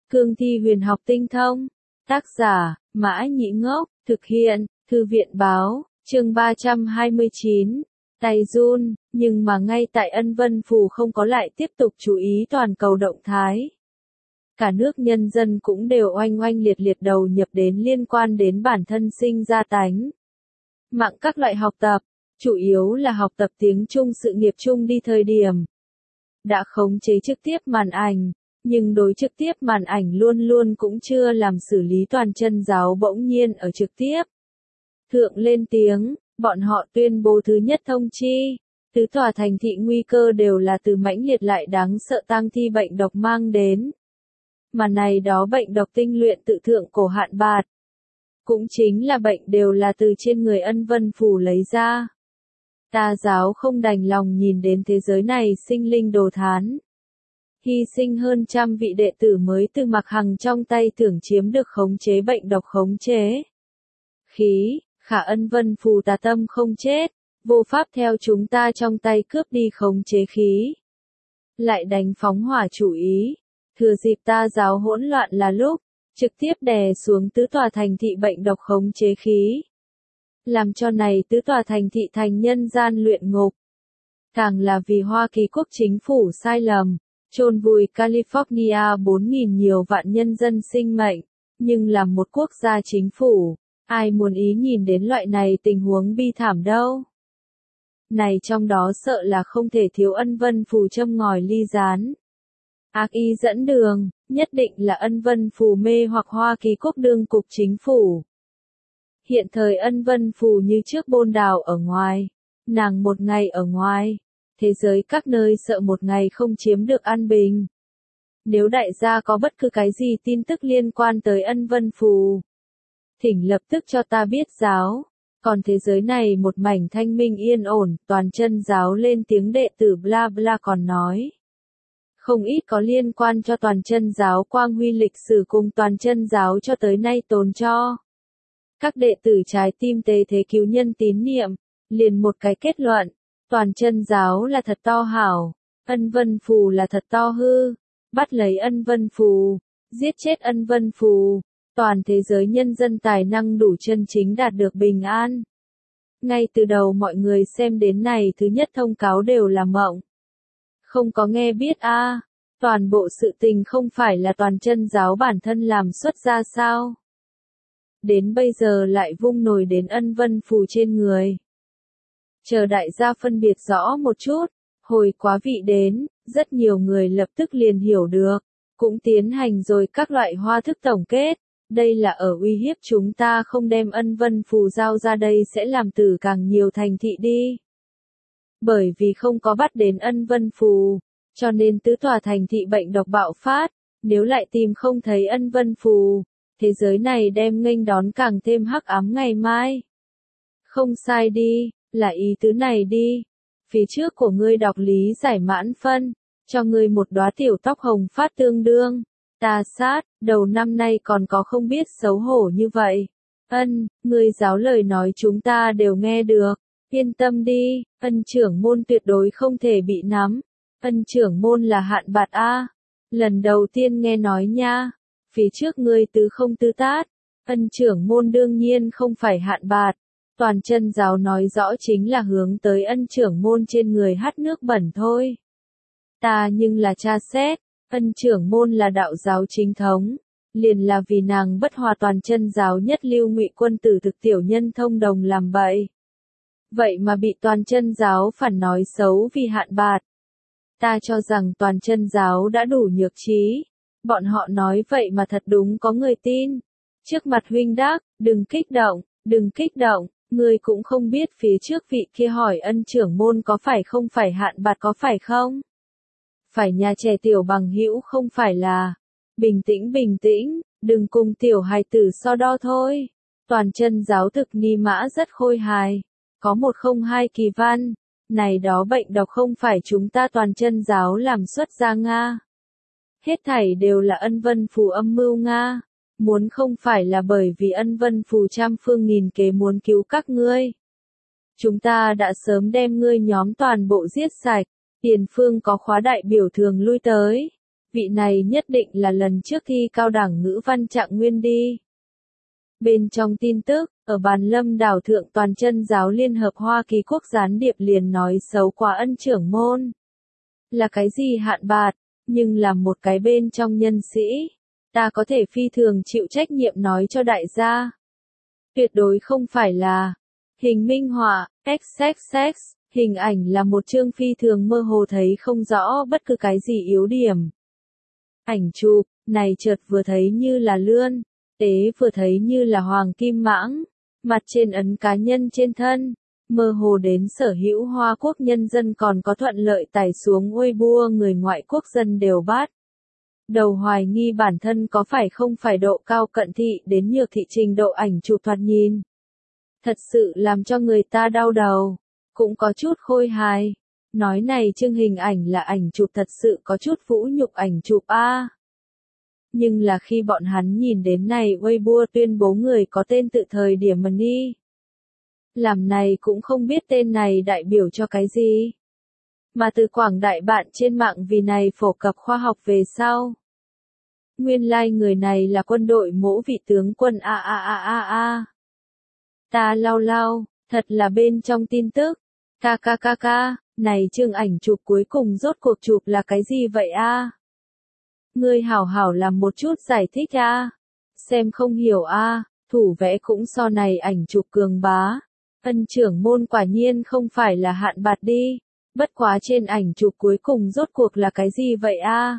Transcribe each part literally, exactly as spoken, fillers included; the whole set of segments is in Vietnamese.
Cương thi huyền học tinh thông. Tác giả, Mã Nhĩ Ngốc, thực hiện, Thư viện Báo, chương ba trăm hai mươi chín. Tay run, nhưng mà ngay tại Ân Vân Phủ không có lại tiếp tục chú ý toàn cầu động thái. Cả nước nhân dân cũng đều oanh oanh liệt liệt đầu nhập đến liên quan đến bản thân sinh ra tánh. Mạng các loại học tập, chủ yếu là học tập tiếng Trung sự nghiệp chung đi thời điểm. Đã khống chế trực tiếp màn ảnh, nhưng đối trực tiếp màn ảnh luôn luôn cũng chưa làm xử lý toàn chân giáo bỗng nhiên ở trực tiếp. Thượng lên tiếng, bọn họ tuyên bố thứ nhất thông chi, tứ tòa thành thị nguy cơ đều là từ mãnh liệt lại đáng sợ tang thi bệnh độc mang đến. Mà này đó bệnh độc tinh luyện tự thượng cổ hạn bạt. Cũng chính là bệnh đều là từ trên người Ân Vân Phủ lấy ra. Tà giáo không đành lòng nhìn đến thế giới này sinh linh đồ thán. Hy sinh hơn trăm vị đệ tử mới từ Mạc Hằng trong tay tưởng chiếm được khống chế bệnh độc khống chế. Khí, khả Ân Vân Phủ tà tâm không chết, vô pháp theo chúng ta trong tay cướp đi khống chế khí. Lại đánh phóng hỏa chủ ý, thừa dịp ta giáo hỗn loạn là lúc, trực tiếp đè xuống tứ tòa thành thị bệnh độc khống chế khí. Làm cho này tứ tòa thành thị thành nhân gian luyện ngục. Càng là vì Hoa Kỳ quốc chính phủ sai lầm, chôn vùi California bốn nghìn nhiều vạn nhân dân sinh mệnh, nhưng là một quốc gia chính phủ, ai muốn ý nhìn đến loại này tình huống bi thảm đâu. Này trong đó sợ là không thể thiếu Ân Vân Phủ châm ngòi ly gián. Ác ý dẫn đường, nhất định là Ân Vân Phủ mê hoặc Hoa Kỳ quốc đương cục chính phủ. Hiện thời Ân Vân Phủ như trước bôn đào ở ngoài, nàng một ngày ở ngoài, thế giới các nơi sợ một ngày không chiếm được an bình. Nếu đại gia có bất cứ cái gì tin tức liên quan tới Ân Vân Phủ, thỉnh lập tức cho ta biết giáo. Còn thế giới này một mảnh thanh minh yên ổn, toàn chân giáo lên tiếng đệ tử bla bla còn nói. Không ít có liên quan cho toàn chân giáo quang huy lịch sử cùng toàn chân giáo cho tới nay tồn cho. Các đệ tử trái tim tế thế cứu nhân tín niệm, liền một cái kết luận, toàn chân giáo là thật to hảo, Ân Vân Phủ là thật to hư, bắt lấy Ân Vân Phủ, giết chết Ân Vân Phủ, toàn thế giới nhân dân tài năng đủ chân chính đạt được bình an. Ngay từ đầu mọi người xem đến này thứ nhất thông cáo đều là mộng. Không có nghe biết a, à, toàn bộ sự tình không phải là toàn chân giáo bản thân làm xuất ra sao. Đến bây giờ lại vung nổi đến Ân Vân Phủ trên người. Chờ đại gia phân biệt rõ một chút, hồi quá vị đến, rất nhiều người lập tức liền hiểu được, cũng tiến hành rồi các loại hoa thức tổng kết. Đây là ở uy hiếp chúng ta không đem Ân Vân Phủ giao ra đây sẽ làm tử càng nhiều thành thị đi. Bởi vì không có bắt đến Ân Vân Phủ, cho nên tứ tòa thành thị bệnh độc bạo phát, nếu lại tìm không thấy Ân Vân Phủ, thế giới này đem nghênh đón càng thêm hắc ám ngày mai. Không sai đi, là ý tứ này đi. Phía trước của ngươi đọc lý giải mãn phân, cho ngươi một đóa tiểu tóc hồng phát tương đương. Ta sát, đầu năm nay còn có không biết xấu hổ như vậy. Ân, ngươi giáo lời nói chúng ta đều nghe được. Yên tâm đi, Ân trưởng môn tuyệt đối không thể bị nắm. Ân trưởng môn là hạn bạt A. Lần đầu tiên nghe nói nha. Phía trước ngươi tứ không tứ tát. Ân trưởng môn đương nhiên không phải hạn bạt. Toàn chân giáo nói rõ chính là hướng tới Ân trưởng môn trên người hắt nước bẩn thôi. Ta nhưng là tra xét. Ân trưởng môn là đạo giáo chính thống, liền là vì nàng bất hòa toàn chân giáo nhất lưu ngụy quân tử thực tiểu nhân thông đồng làm bậy. Vậy mà bị toàn chân giáo phản nói xấu vì hạn bạt. Ta cho rằng toàn chân giáo đã đủ nhược trí. Bọn họ nói vậy mà thật đúng có người tin. Trước mặt huynh đắc, đừng kích động, đừng kích động, người cũng không biết phía trước vị kia hỏi Ân trưởng môn có phải không phải hạn bạt có phải không? Phải nhà trẻ tiểu bằng hữu không phải là. Bình tĩnh bình tĩnh, đừng cùng tiểu hài tử so đo thôi. Toàn chân giáo thực ni mã rất khôi hài. Có một không hai kỳ văn. Này đó bệnh độc không phải chúng ta toàn chân giáo làm xuất ra Nga. Hết thảy đều là Ân Vân Phủ âm mưu Nga. Muốn không phải là bởi vì Ân Vân Phủ trăm phương nghìn kế muốn cứu các ngươi. Chúng ta đã sớm đem ngươi nhóm toàn bộ giết sạch. Tiền phương có khóa đại biểu thường lui tới. vị này nhất định là lần trước thi cao đẳng ngữ văn Trạng Nguyên đi. Bên trong tin tức, ở bàn lâm đảo thượng toàn chân giáo Liên hợp Hoa Kỳ quốc gián điệp liền nói xấu quá Ân trưởng môn. Là cái gì hạn bạt, nhưng là một cái bên trong nhân sĩ. Ta có thể phi thường chịu trách nhiệm nói cho đại gia. Tuyệt đối không phải là hình minh họa, xx xx, hình ảnh là một chương phi thường mơ hồ thấy không rõ bất cứ cái gì yếu điểm. Ảnh chụp, này chợt vừa thấy như là lươn, tế vừa thấy như là hoàng kim mãng, mặt trên ấn cá nhân trên thân, mơ hồ đến sở hữu Hoa Quốc nhân dân còn có thuận lợi tải xuống Weibo người ngoại quốc dân đều bắt đầu hoài nghi bản thân có phải không phải độ cao cận thị đến nhược thị trình độ ảnh chụp thoạt nhìn. Thật sự làm cho người ta đau đầu, cũng có chút khôi hài. Nói này chương hình ảnh là ảnh chụp thật sự có chút vũ nhục ảnh chụp a. Nhưng là khi bọn hắn nhìn đến này Weibo tuyên bố người có tên tự thời điểm mà đi. Làm này cũng không biết tên này đại biểu cho cái gì. Mà từ quảng đại bạn trên mạng vì này phổ cập khoa học về sau. Nguyên lai like người này là quân đội mỗ vị tướng quân a a a a a. Ta lau lau, thật là bên trong tin tức. Ca ca ca ca, này chương ảnh chụp cuối cùng rốt cuộc chụp là cái gì vậy a? Ngươi hảo hảo làm một chút giải thích a. Xem không hiểu a, thủ vẽ cũng so này ảnh chụp cường bá. Ân trưởng môn quả nhiên không phải là hạn bạt đi. Bất quá trên ảnh chụp cuối cùng rốt cuộc là cái gì vậy a?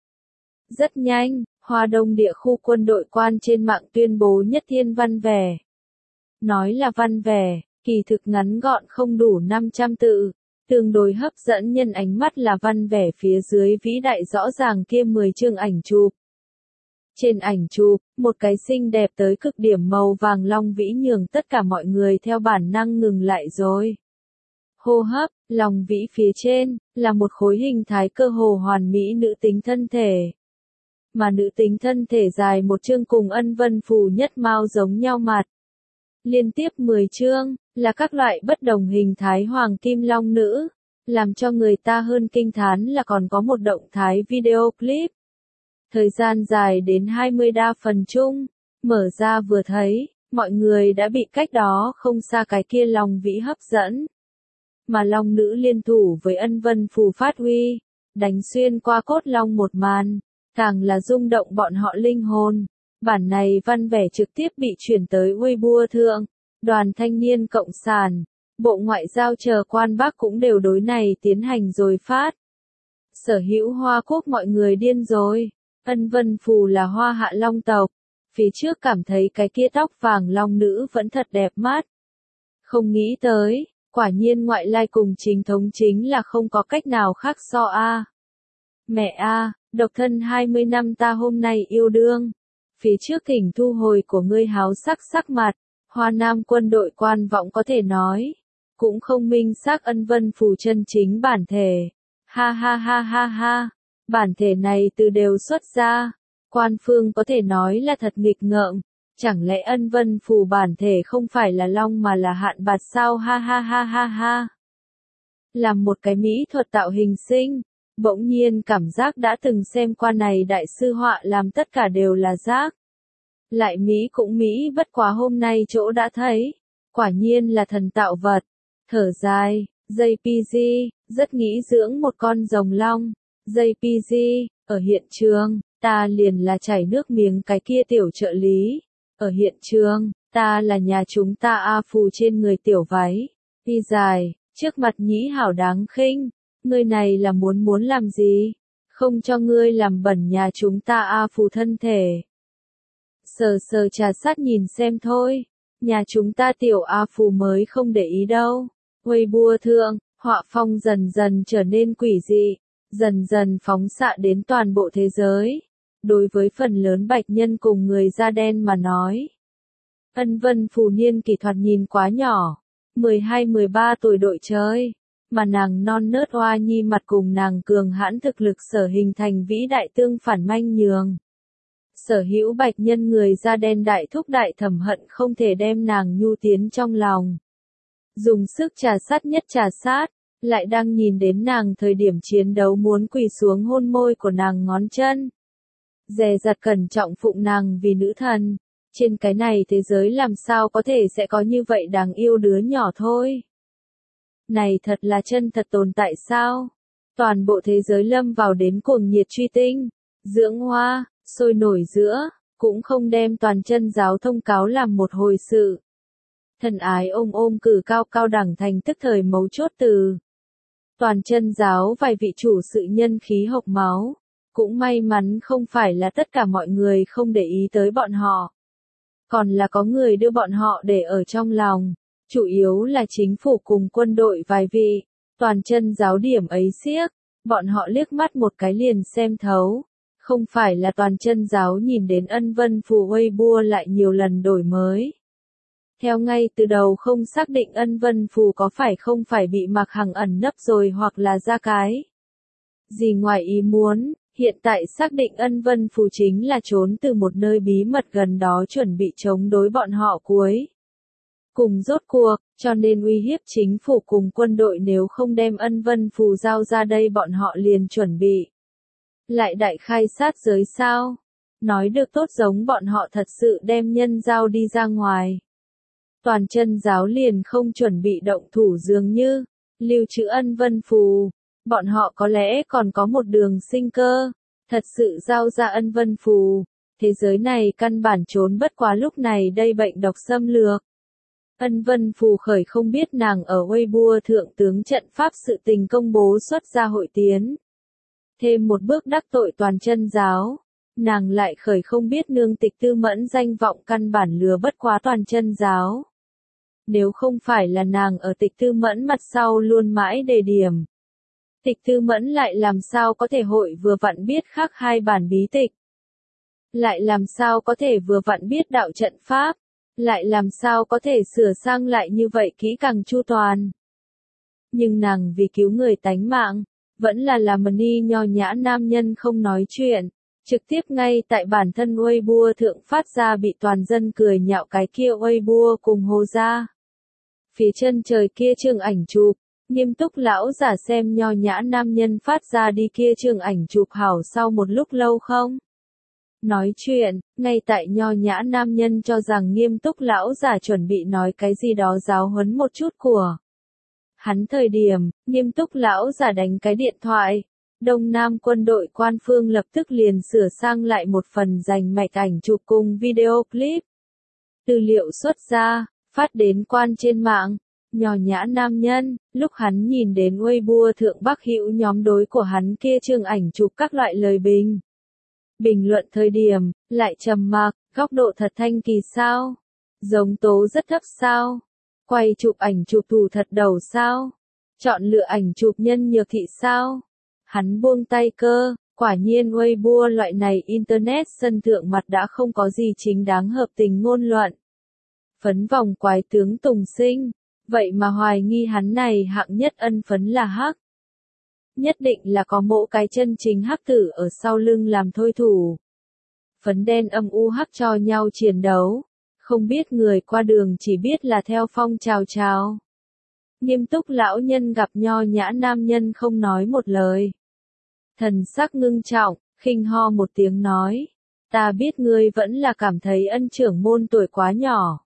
Rất nhanh, Hoa Đông địa khu quân đội quan trên mạng tuyên bố nhất thiên văn vẻ. Nói là văn vẻ, kỳ thực ngắn gọn không đủ năm trăm tự, tương đối hấp dẫn nhân ánh mắt là văn vẻ phía dưới vĩ đại rõ ràng kia mười chương ảnh chụp. Trên ảnh chụp, một cái xinh đẹp tới cực điểm màu vàng long vĩ nhường tất cả mọi người theo bản năng ngừng lại rồi. Hô hấp, lòng vĩ phía trên, là một khối hình thái cơ hồ hoàn mỹ nữ tính thân thể. Mà nữ tính thân thể dài một chương cùng Ân Vân Phù nhất mao giống nhau mặt. Liên tiếp mười chương, là các loại bất đồng hình thái hoàng kim long nữ. Làm cho người ta hơn kinh thán là còn có một động thái video clip. Thời gian dài đến hai mươi đa phần chung, mở ra vừa thấy, mọi người đã bị cách đó không xa cái kia long vĩ hấp dẫn. Mà long nữ liên thủ với Ân Vân Phù phát huy, đánh xuyên qua cốt long một màn, càng là rung động bọn họ linh hồn. Bản này văn vẻ trực tiếp bị chuyển tới Weibo thượng, Đoàn Thanh niên Cộng sản, Bộ Ngoại giao chờ quan Bắc cũng đều đối này tiến hành rồi phát. Sở hữu Hoa Quốc mọi người điên rồi, Ân Vân Phù là Hoa Hạ Long tộc, phía trước cảm thấy cái kia tóc vàng long nữ vẫn thật đẹp mắt. Không nghĩ tới, quả nhiên ngoại lai cùng chính thống chính là không có cách nào khác so a. Mẹ a, độc thân hai mươi năm ta hôm nay yêu đương. Phía trước thỉnh thu hồi của ngươi háo sắc sắc mặt, Hoa Nam quân đội quan vọng có thể nói, cũng không minh xác Ân Vân Phù chân chính bản thể. Ha ha ha ha ha, bản thể này từ đều xuất ra, quan phương có thể nói là thật nghịch ngợm, chẳng lẽ Ân Vân Phù bản thể không phải là long mà là hạn bạt sao ha ha ha ha ha. Làm một cái mỹ thuật tạo hình sinh. Bỗng nhiên cảm giác đã từng xem qua này đại sư họa làm tất cả đều là rác. Lại Mỹ cũng Mỹ bất quá hôm nay chỗ đã thấy. Quả nhiên là thần tạo vật. Thở dài, gi pê giê, rất nghĩ dưỡng một con rồng long. gi pê giê, ở hiện trường, ta liền là chảy nước miếng cái kia tiểu trợ lý. Ở hiện trường, ta là nhà chúng ta A Phù trên người tiểu váy. Đi dài, trước mặt nhĩ hảo đáng khinh. Ngươi này là muốn muốn làm gì? Không cho ngươi làm bẩn nhà chúng ta A Phù thân thể. Sờ sờ trà sát nhìn xem thôi. Nhà chúng ta tiểu A Phù mới không để ý đâu. Weibo thượng, họa phong dần dần trở nên quỷ dị. Dần dần phóng xạ đến toàn bộ thế giới. Đối với phần lớn bạch nhân cùng người da đen mà nói. Ân Vân Phù niên kỷ thoạt nhìn quá nhỏ. mười hai mười ba tuổi đội chơi. Mà nàng non nớt oa nhi mặt cùng nàng cường hãn thực lực sở hình thành vĩ đại tương phản manh nhường. Sở hữu bạch nhân người da đen đại thúc đại thẩm hận không thể đem nàng nhu tiến trong lòng. Dùng sức trà sát nhất trà sát, lại đang nhìn đến nàng thời điểm chiến đấu muốn quỳ xuống hôn môi của nàng ngón chân. Dè dặt cẩn trọng phụng nàng vì nữ thần. Trên cái này thế giới làm sao có thể sẽ có như vậy đáng yêu đứa nhỏ thôi. Này thật là chân thật tồn tại sao? Toàn bộ thế giới lâm vào đến cuồng nhiệt truy tinh, dưỡng hoa, sôi nổi giữa, cũng không đem toàn chân giáo thông cáo làm một hồi sự. Thần ái ôm ôm cử cao cao đẳng thành tức thời mấu chốt từ. Toàn chân giáo vài vị chủ sự nhân khí hộc máu. Cũng may mắn không phải là tất cả mọi người không để ý tới bọn họ. Còn là có người đưa bọn họ để ở trong lòng. Chủ yếu là chính phủ cùng quân đội vài vị. Toàn chân giáo điểm ấy xiếc. Bọn họ liếc mắt một cái liền xem thấu. Không phải là toàn chân giáo nhìn đến ân vân phù Weibo lại nhiều lần đổi mới. Theo ngay từ đầu không xác định ân vân phù có phải không phải bị Mạc Hằng ẩn nấp rồi hoặc là ra cái gì ngoài ý muốn, hiện tại xác định ân vân phù chính là trốn từ một nơi bí mật gần đó chuẩn bị chống đối bọn họ cuối. Cùng rốt cuộc, cho nên uy hiếp chính phủ cùng quân đội nếu không đem ân vân phù giao ra đây bọn họ liền chuẩn bị. Lại đại khai sát giới sao? Nói được tốt giống bọn họ thật sự đem nhân giao đi ra ngoài. Toàn chân giáo liền không chuẩn bị động thủ dường như, lưu trữ ân vân phù. Bọn họ có lẽ còn có một đường sinh cơ, thật sự giao ra ân vân phù. Thế giới này căn bản trốn bất quá lúc này đây bệnh độc xâm lược. Ân vân phù khởi không biết nàng ở Weibo thượng tướng trận pháp sự tình công bố xuất ra hội tiến. Thêm một bước đắc tội toàn chân giáo. Nàng lại khởi không biết nương tịch tư mẫn danh vọng căn bản lừa bất quá toàn chân giáo. Nếu không phải là nàng ở tịch tư mẫn mặt sau luôn mãi đề điểm. Tịch tư mẫn lại làm sao có thể hội vừa vặn biết khác hai bản bí tịch. Lại làm sao có thể vừa vặn biết đạo trận pháp. Lại làm sao có thể sửa sang lại như vậy kỹ càng chu toàn. Nhưng nàng vì cứu người tánh mạng, vẫn là làm ni nho nhã nam nhân không nói chuyện. Trực tiếp ngay tại bản thân Weibo thượng phát ra bị toàn dân cười nhạo cái kia Weibo cùng hồ ra. Phía chân trời kia trường ảnh chụp, nghiêm túc lão giả xem nho nhã nam nhân phát ra đi kia trường ảnh chụp hảo sau một lúc lâu không? Nói chuyện, ngay tại nho nhã nam nhân cho rằng nghiêm túc lão giả chuẩn bị nói cái gì đó giáo huấn một chút của. Hắn thời điểm, nghiêm túc lão giả đánh cái điện thoại. Đông Nam quân đội quan phương lập tức liền sửa sang lại một phần dành mạch ảnh chụp cùng video clip. Tư liệu xuất ra, phát đến quan trên mạng. Nho nhã nam nhân, lúc hắn nhìn đến Weibo thượng Bắc Hữu nhóm đối của hắn kia chương ảnh chụp các loại lời bình. Bình luận thời điểm, lại trầm mặc, góc độ thật thanh kỳ sao? Giống tố rất thấp sao? Quay chụp ảnh chụp thủ thật đầu sao? Chọn lựa ảnh chụp nhân nhược thị sao? Hắn buông tay cơ, quả nhiên Weibo loại này internet sân thượng mặt đã không có gì chính đáng hợp tình ngôn luận. Phấn vòng quái tướng Tùng Sinh, vậy mà hoài nghi hắn này hạng nhất ân phấn là hắc. Nhất định là có mộ cái chân chính hắc tử ở sau lưng làm thôi thủ. Phấn đen âm u hắc cho nhau chiến đấu, không biết người qua đường chỉ biết là theo phong trào trào. Nghiêm túc lão nhân gặp nho nhã nam nhân không nói một lời. Thần sắc ngưng trọng, khinh ho một tiếng nói. Ta biết ngươi vẫn là cảm thấy ân trưởng môn tuổi quá nhỏ.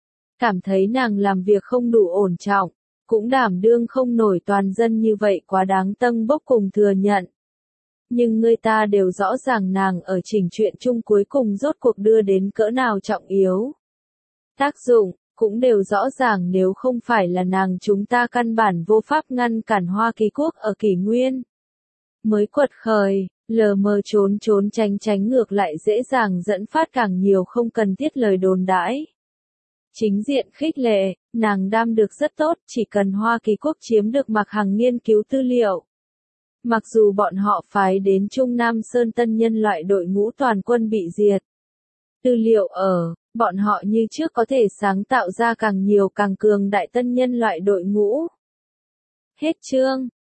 Cảm thấy nàng làm việc không đủ ổn trọng, cũng đảm đương không nổi toàn dân như vậy quá đáng tâng bốc cùng thừa nhận. Nhưng người ta đều rõ ràng nàng ở trình chuyện chung cuối cùng rốt cuộc đưa đến cỡ nào trọng yếu. Tác dụng, cũng đều rõ ràng nếu không phải là nàng chúng ta căn bản vô pháp ngăn cản Hoa Kỳ quốc ở kỷ nguyên. Mới quật khởi, lờ mờ trốn trốn tránh tránh ngược lại dễ dàng dẫn phát càng nhiều không cần thiết lời đồn đãi. Chính diện khích lệ, nàng đam được rất tốt, chỉ cần Hoa Kỳ quốc chiếm được Mạc Hằng nghiên cứu tư liệu. Mặc dù bọn họ phái đến Trung Nam Sơn tân nhân loại đội ngũ toàn quân bị diệt. Tư liệu ở, bọn họ như trước có thể sáng tạo ra càng nhiều càng cường đại tân nhân loại đội ngũ. Hết chương.